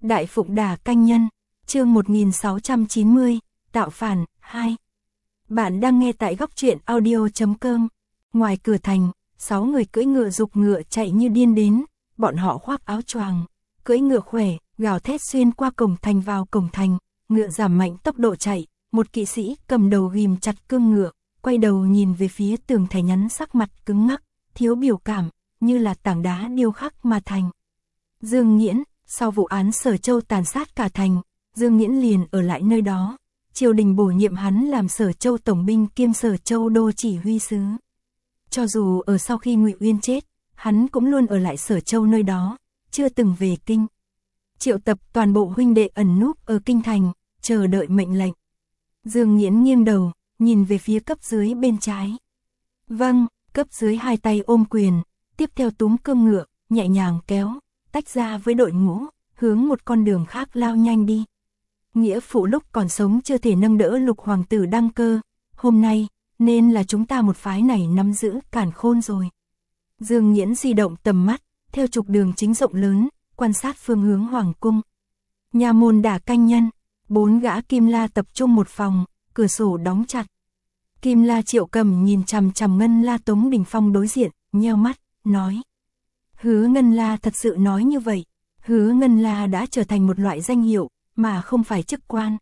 Đại Phụng Đả Canh Nhân, chương 1690, Tạo Phản, 2. Bạn đang nghe tại góc truyện audio.com. Ngoài cửa thành, 6 người cưỡi ngựa giục ngựa chạy như điên đến, bọn họ khoác áo choàng, cưỡi ngựa khỏe, gào thét xuyên qua cổng thành vào cổng thành, ngựa giảm mạnh tốc độ chạy, một kỵ sĩ cầm đầu ghim chặt cương ngựa, quay đầu nhìn về phía tường thành nhắn sắc mặt cứng ngắc, thiếu biểu cảm, như là tảng đá điêu khắc mà thành. Dương Nghiễn, sau vụ án Sở Châu tàn sát cả thành, Dương Nghiễn liền ở lại nơi đó. Triều đình bổ nhiệm hắn làm Sở Châu tổng binh kiêm Sở Châu đô chỉ huy sứ. Cho dù ở sau khi Ngụy Uyên chết, hắn cũng luôn ở lại Sở Châu nơi đó, chưa từng về kinh. Triệu tập toàn bộ huynh đệ ẩn núp ở kinh thành, chờ đợi mệnh lệnh. Dương Nghiễn nghiêng đầu, nhìn về phía cấp dưới bên trái. Vâng, cấp dưới hai tay ôm quyền, tiếp theo túm cương ngựa, nhẹ nhàng kéo, tách ra với đội ngũ, hướng một con đường khác lao nhanh đi. Nghĩa phụ lúc còn sống chưa thể nâng đỡ Lục hoàng tử đăng cơ, hôm nay, nên là chúng ta một phái này nắm giữ Càn Khôn rồi. Dương Nghiễn di động tầm mắt, theo trục đường chính rộng lớn, quan sát phương hướng hoàng cung. Nhà môn Đả Canh Nhân, 4 gã Kim La tập trung một phòng, cửa sổ đóng chặt. Kim La Triệu Cầm nhìn chằm chằm Ngân La Tống Đình Phong đối diện, nheo mắt, nói. Hứa Ngân La thật sự nói như vậy, Hứa Ngân La đã trở thành một loại danh hiệu, mà không phải chức quan.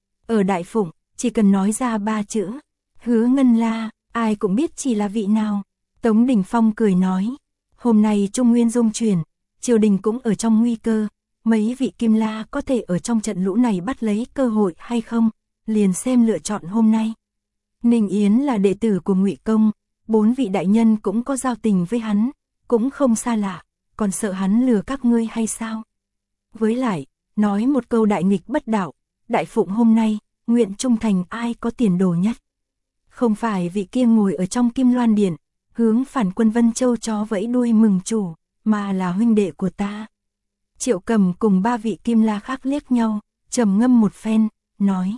Ở Đại Phụng, chỉ cần nói ra 3 chữ, Hứa Ngân La, ai cũng biết chỉ là vị nào. Tống Đình Phong cười nói, hôm nay Trung Nguyên dung chuyển, triều đình cũng ở trong nguy cơ, mấy vị Kim La có thể ở trong trận lũ này bắt lấy cơ hội hay không, liền xem lựa chọn hôm nay. Ninh Yến là đệ tử của Ngụy Công, 4 vị đại nhân cũng có giao tình với hắn, cũng không xa lạ, còn sợ hắn lừa các ngươi hay sao? Với lại, nói một câu đại nghịch bất đạo, Đại Phụng hôm nay, nguyện trung thành ai có tiền đồ nhất? Không phải vị kia ngồi ở trong Kim Loan Điện, hướng phản quân Vân Châu chó vẫy đuôi mừng chủ, mà là huynh đệ của ta. Triệu Cầm cùng 3 vị Kim La khác liếc nhau, trầm ngâm một phen, nói.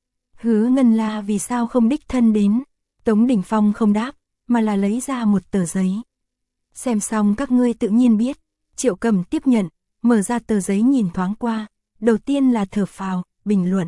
Hứa Ngân La vì sao không đích thân đến? Tống Đình Phong không đáp, mà là lấy ra một tờ giấy. Xem xong các ngươi tự nhiên biết. Triệu Cầm tiếp nhận, mở ra tờ giấy nhìn thoáng qua, đầu tiên là thở phào, bình luận.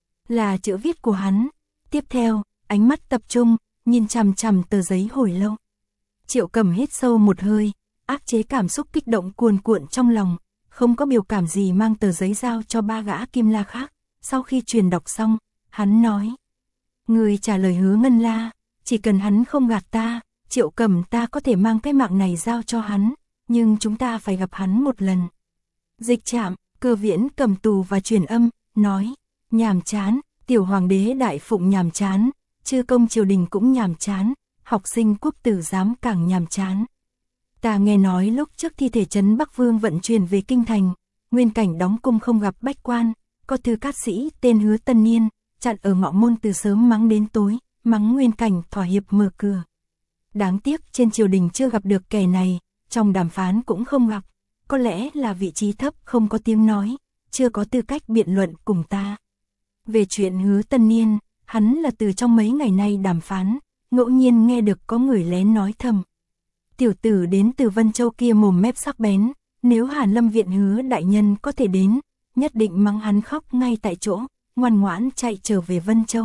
Là chữ viết của hắn. Tiếp theo, ánh mắt tập trung, nhìn chằm chằm tờ giấy hồi lâu. Triệu Cầm hít sâu một hơi, áp chế cảm xúc kích động cuồn cuộn trong lòng, không có biểu cảm gì mang tờ giấy giao cho 3 gã Kim La khác. Sau khi truyền đọc xong, hắn nói. Người trả lời Hứa Ngân La, chỉ cần hắn không gạt ta, Triệu Cầm ta có thể mang cái mạng này giao cho hắn, nhưng chúng ta phải gặp hắn một lần. Dịch Trạm, Cơ Viễn cầm tù và truyền âm, nói, nhàm chán, tiểu hoàng đế Đại Phụng nhàm chán, chư công triều đình cũng nhàm chán, học sinh quốc tử giám càng nhàm chán. Ta nghe nói lúc trước thi thể trấn Bắc Vương vận chuyển về kinh thành, Nguyên Cảnh đóng cung không gặp bách quan, có thư cát sĩ tên Hứa Tân Niên, chặn ở ngọ môn từ sớm mắng đến tối, mắng Nguyên Cảnh thỏa hiệp mở cửa. Đáng tiếc trên triều đình chưa gặp được kẻ này, trong đàm phán cũng không gặp, có lẽ là vị trí thấp không có tiếng nói, chưa có tư cách biện luận cùng ta. Về chuyện Hứa Tân Niên, hắn là từ trong mấy ngày nay đàm phán, ngẫu nhiên nghe được có người lén nói thầm. Tiểu tử đến từ Vân Châu kia mồm mép sắc bén, nếu Hàn Lâm Viện Hứa đại nhân có thể đến, nhất định mắng hắn khóc ngay tại chỗ, ngoan ngoãn chạy trở về Vân Châu.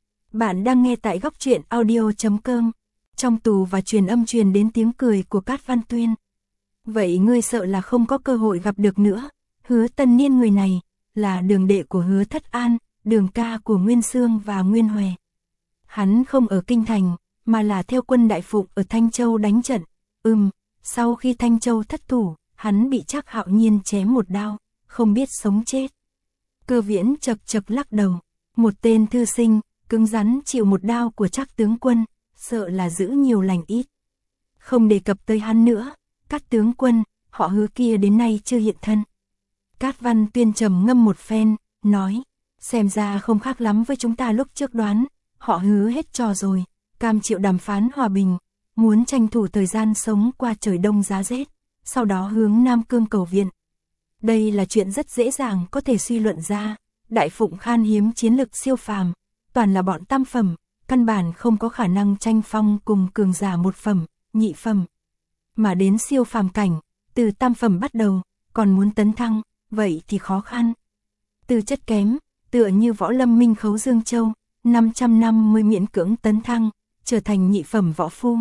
Bạn đang nghe tại góc truyện audio.com. Trong tù và truyền âm truyền đến tiếng cười của Cát Văn Tuyên. Vậy ngươi sợ là không có cơ hội gặp được nữa. Hứa Tân Niên người này là đường đệ của Hứa Thất An, đường ca của Nguyên Xương và Nguyên Hòe. Hắn không ở kinh thành, mà là theo quân Đại Phụng ở Thanh Châu đánh trận. Sau khi Thanh Châu thất thủ, hắn bị Trác Hạo Nhiên chém một đao, không biết sống chết. Cơ Viễn chật chật lắc đầu, một tên thư sinh, cứng rắn chịu một đao của Trác tướng quân, sợ là giữ nhiều lành ít. Không đề cập tới hắn nữa, Cát tướng quân, họ Hứa kia đến nay chưa hiện thân. Cát Văn Tuyên trầm ngâm một phen, nói, xem ra không khác lắm với chúng ta lúc trước đoán, họ Hứa hết trò rồi, cam chịu đàm phán hòa bình, muốn tranh thủ thời gian sống qua trời đông giá rét, sau đó hướng Nam Cương cầu viện. Đây là chuyện rất dễ dàng có thể suy luận ra, Đại Phụng khan hiếm chiến lực siêu phàm, toàn là bọn tam phẩm, căn bản không có khả năng tranh phong cùng cường giả một phẩm, nhị phẩm. Mà đến siêu phàm cảnh, từ tam phẩm bắt đầu, còn muốn tấn thăng, vậy thì khó khăn. Tư chất kém, tựa như võ lâm minh khấu Dương Châu, 550 miễn cưỡng tấn thăng, trở thành nhị phẩm võ phu.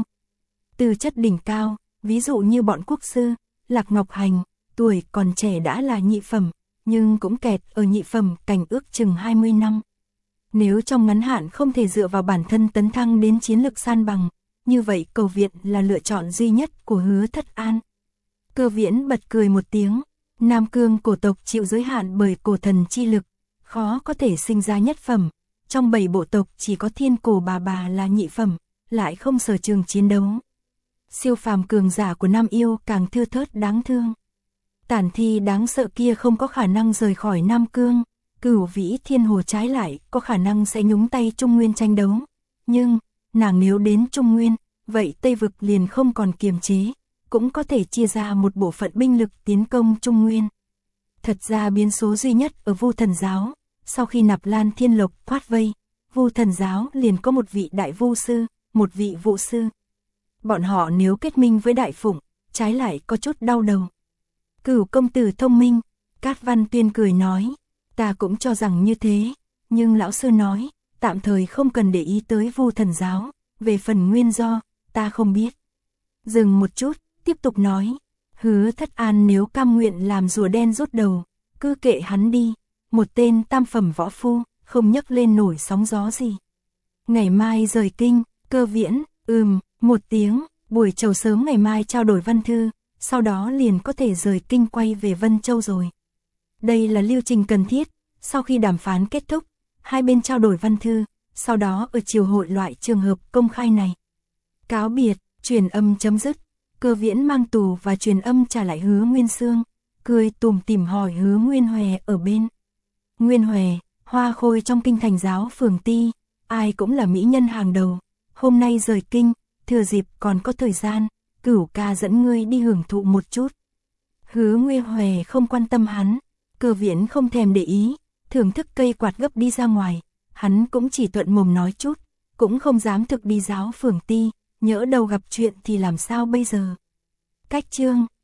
Tư chất đỉnh cao, ví dụ như bọn quốc sư, Lạc Ngọc Hành, tuổi còn trẻ đã là nhị phẩm, nhưng cũng kẹt ở nhị phẩm cảnh ước chừng 20 năm. Nếu trong ngắn hạn không thể dựa vào bản thân tấn thăng đến chiến lực san bằng, như vậy Cầu Viện là lựa chọn duy nhất của Hứa Thất An. Cơ Viễn bật cười một tiếng, Nam Cương cổ tộc chịu giới hạn bởi cổ thần chi lực, khó có thể sinh ra nhất phẩm, trong 7 bộ tộc chỉ có Thiên Cổ bà là nhị phẩm, lại không sở trường chiến đấu. Siêu phàm cường giả của Nam Yêu càng thưa thớt đáng thương. Tản thi đáng sợ kia không có khả năng rời khỏi Nam Cương, Cửu Vĩ Thiên Hồ trái lại có khả năng sẽ nhúng tay Trung Nguyên tranh đấu. Nhưng, nàng nếu đến Trung Nguyên, vậy Tây Vực liền không còn kiềm chế, cũng có thể chia ra một bộ phận binh lực tiến công Trung Nguyên. Thật ra biến số duy nhất ở Vu Thần Giáo, sau khi Nạp Lan Thiên Lộc thoát vây, Vu Thần Giáo liền có một vị đại vu sư, một vị vũ sư. Bọn họ nếu kết minh với Đại Phụng, trái lại có chút đau đầu. Cửu công tử thông minh, Cát Văn Tuyên cười nói, ta cũng cho rằng như thế, nhưng lão sư nói, tạm thời không cần để ý tới Vu Thần Giáo, về phần nguyên do, ta không biết. Dừng một chút, tiếp tục nói, Hứa Thất An nếu cam nguyện làm rùa đen rút đầu, cứ kệ hắn đi, một tên tam phẩm võ phu, không nhấc lên nổi sóng gió gì. Ngày mai rời kinh, Cơ Viễn, một tiếng, buổi chiều sớm ngày mai trao đổi văn thư, sau đó liền có thể rời kinh quay về Vân Châu rồi. Đây là lưu trình cần thiết, sau khi đàm phán kết thúc, hai bên trao đổi văn thư, sau đó ở triều hội loại trường hợp công khai này. Cáo biệt, truyền âm chấm dứt, Cơ Viễn mang tù và truyền âm trả lại Hứa Nguyên Xương, cười tủm tỉm hỏi Hứa Nguyên Hòe ở bên. Nguyên Hòe, hoa khôi trong kinh thành giáo phường ti, ai cũng là mỹ nhân hàng đầu, hôm nay rời kinh, thừa dịp còn có thời gian, Cửu ca dẫn ngươi đi hưởng thụ một chút. Hứa Nguyên Hòe không quan tâm hắn, Cơ Viễn không thèm để ý, thưởng thức cây quạt gấp đi ra ngoài, hắn cũng chỉ thuận mồm nói chút, cũng không dám thực đi giáo phường ti, nhỡ đâu gặp chuyện thì làm sao bây giờ. Cách chương